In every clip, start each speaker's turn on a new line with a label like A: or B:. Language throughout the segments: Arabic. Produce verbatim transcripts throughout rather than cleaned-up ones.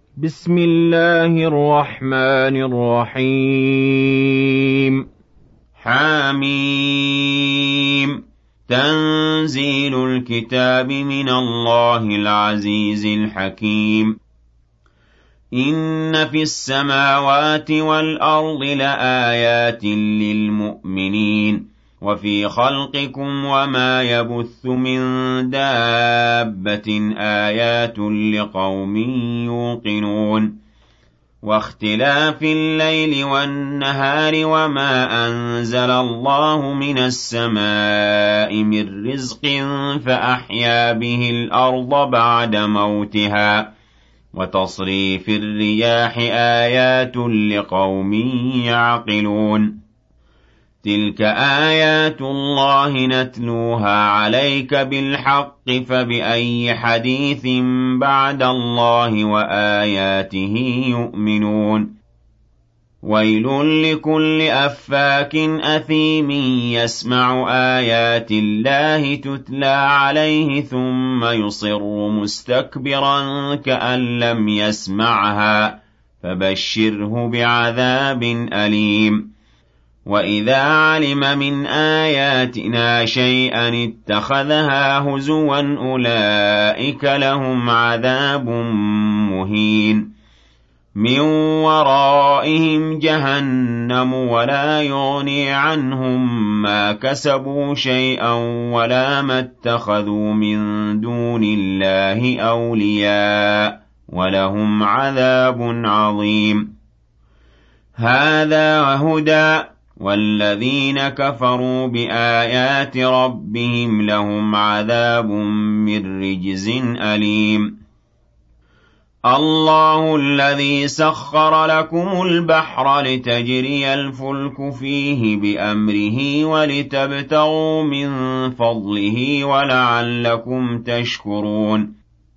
A: بسم الله الرحمن الرحيم
B: حميم تنزيل الكتاب من الله العزيز الحكيم إن في السماوات والأرض لآيات للمؤمنين وفي خلقكم وما يبث من دابة آيات لقوم يوقنون واختلاف الليل والنهار وما أنزل الله من السماء من رزق فأحيا به الأرض بعد موتها وتصريف الرياح آيات لقوم يعقلون تلك آيات الله نتلوها عليك بالحق فبأي حديث بعد الله وآياته يؤمنون ويل لكل أفاك أثيم يسمع آيات الله تتلى عليه ثم يصر مستكبرا كأن لم يسمعها فبشره بعذاب أليم وإذا علم من آياتنا شيئا اتخذها هزوا أولئك لهم عذاب مهين من ورائهم جهنم ولا يغني عنهم ما كسبوا شيئا ولا ما اتخذوا من دون الله أولياء ولهم عذاب عظيم هذا هدى والذين كفروا بآيات ربهم لهم عذاب من رجز أليم الله الذي سخر لكم البحر لتجري الفلك فيه بأمره ولتبتغوا من فضله ولعلكم تشكرون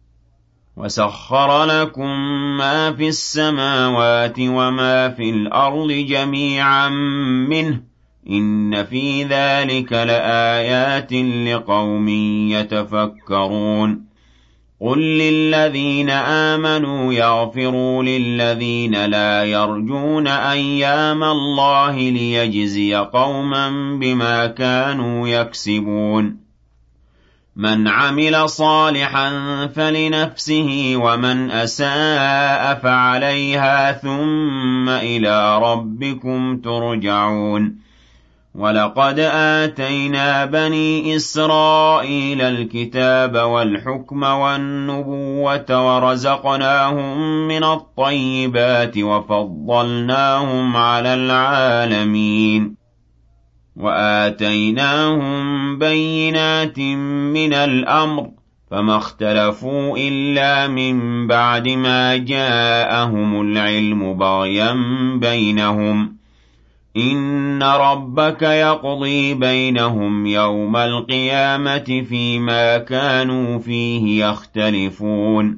B: وسخر لكم ما في السماوات وما في الأرض جميعا منه إن في ذلك لآيات لقوم يتفكرون قل للذين آمنوا يغفروا للذين لا يرجون أيام الله ليجزي قوما بما كانوا يكسبون من عمل صالحا فلنفسه ومن أساء فعليها ثم إلى ربكم ترجعون ولقد آتينا بني إسرائيل الكتاب والحكم والنبوة ورزقناهم من الطيبات وفضلناهم على العالمين وآتيناهم بينات من الأمر فما اختلفوا إلا من بعد ما جاءهم العلم بغيا بينهم إن ربك يقضي بينهم يوم القيامة فيما كانوا فيه يختلفون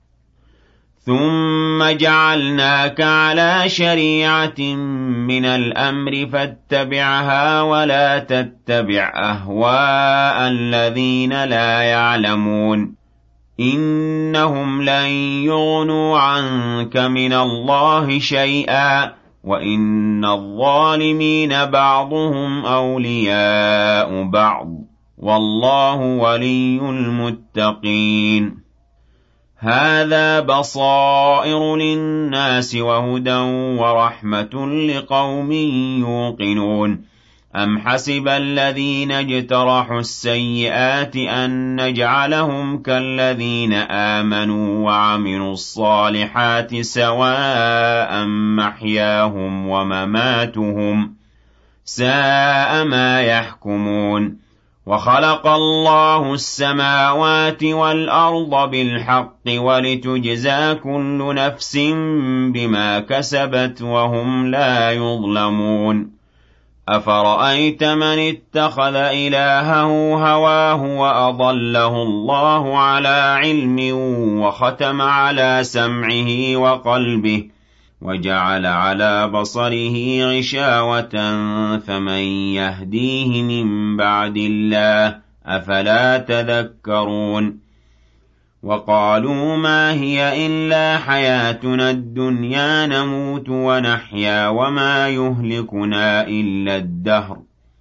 B: ثم جعلناك على شريعة من الأمر فاتبعها ولا تتبع أهواء الذين لا يعلمون إنهم لن يغنوا عنك من الله شيئا وإن الظالمين بعضهم أولياء بعض والله ولي المتقين هذا بصائر للناس وهدى ورحمة لقوم يوقنون أم حسب الذين اجترحوا السيئات أن نجعلهم كالذين آمنوا وعملوا الصالحات سواء محياهم ومماتهم ساء ما يحكمون وخلق الله السماوات والأرض بالحق ولتجزى كل نفس بما كسبت وهم لا يظلمون أفرأيت من اتخذ إلهه هواه وأضله الله على علم وختم على سمعه وقلبه وجعل على بصره غشاوة فمن يهديه من بعد الله أفلا تذكرون وقالوا ما هي إلا حياتنا الدنيا نموت ونحيا وما يهلكنا إلا الدهر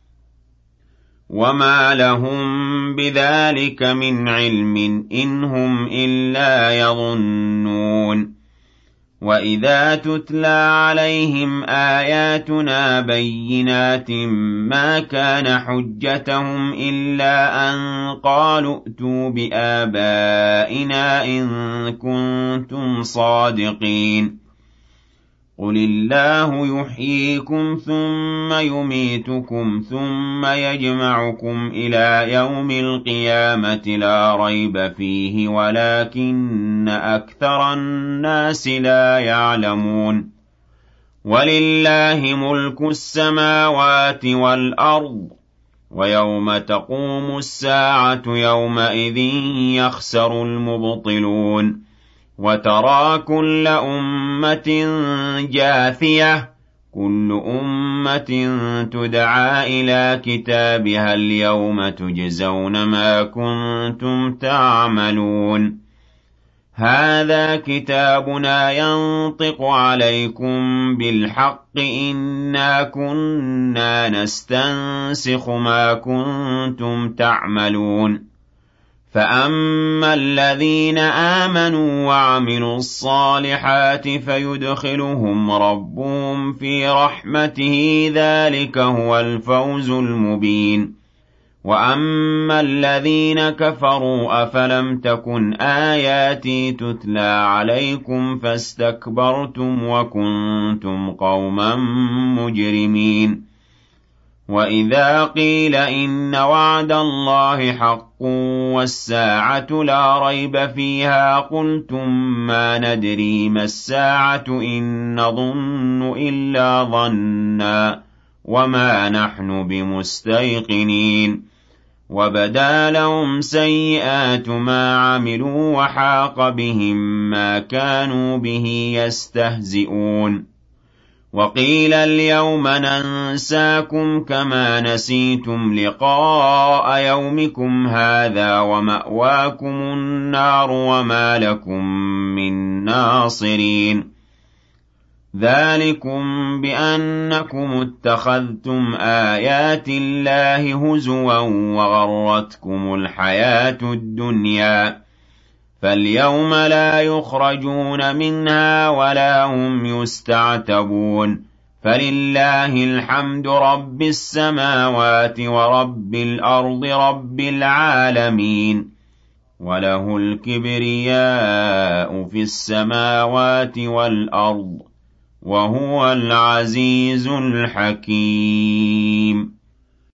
B: وما لهم بذلك من علم إن هم إلا يظنون وإذا تتلى عليهم آياتنا بينات ما كان حجتهم إلا أن قالوا ائتوا بآبائنا إن كنتم صادقين قل الله يحييكم ثم يميتكم ثم يجمعكم إلى يوم القيامة لا ريب فيه ولكن أكثر الناس لا يعلمون ولله ملك السماوات والأرض ويوم تقوم الساعة يومئذ يخسر المبطلون وترى كل أمة جاثية كل أمة تدعى إلى كتابها اليوم تجزون ما كنتم تعملون هذا كتابنا ينطق عليكم بالحق إنا كنا نستنسخ ما كنتم تعملون فأما الذين آمنوا وعملوا الصالحات فيدخلهم ربهم في رحمته ذلك هو الفوز المبين وأما الذين كفروا أفلم تكن آياتي تتلى عليكم فاستكبرتم وكنتم قوما مجرمين وإذا قيل إن وعد الله حق والساعة لا ريب فيها قلتم ما ندري ما الساعة إن نظن إلا ظنا وما نحن بمستيقنين وبدا لهم سيئات ما عملوا وحاق بهم ما كانوا به يستهزئون وقيل اليوم ننساكم كما نسيتم لقاء يومكم هذا ومأواكم النار وما لكم من ناصرين ذلكم بأنكم اتخذتم آيات الله هزوا وغرتكم الحياة الدنيا فاليوم لا يخرجون منها ولا هم يستعتبون فلله الحمد رب السماوات ورب الأرض رب العالمين وله الكبرياء في السماوات والأرض وهو العزيز الحكيم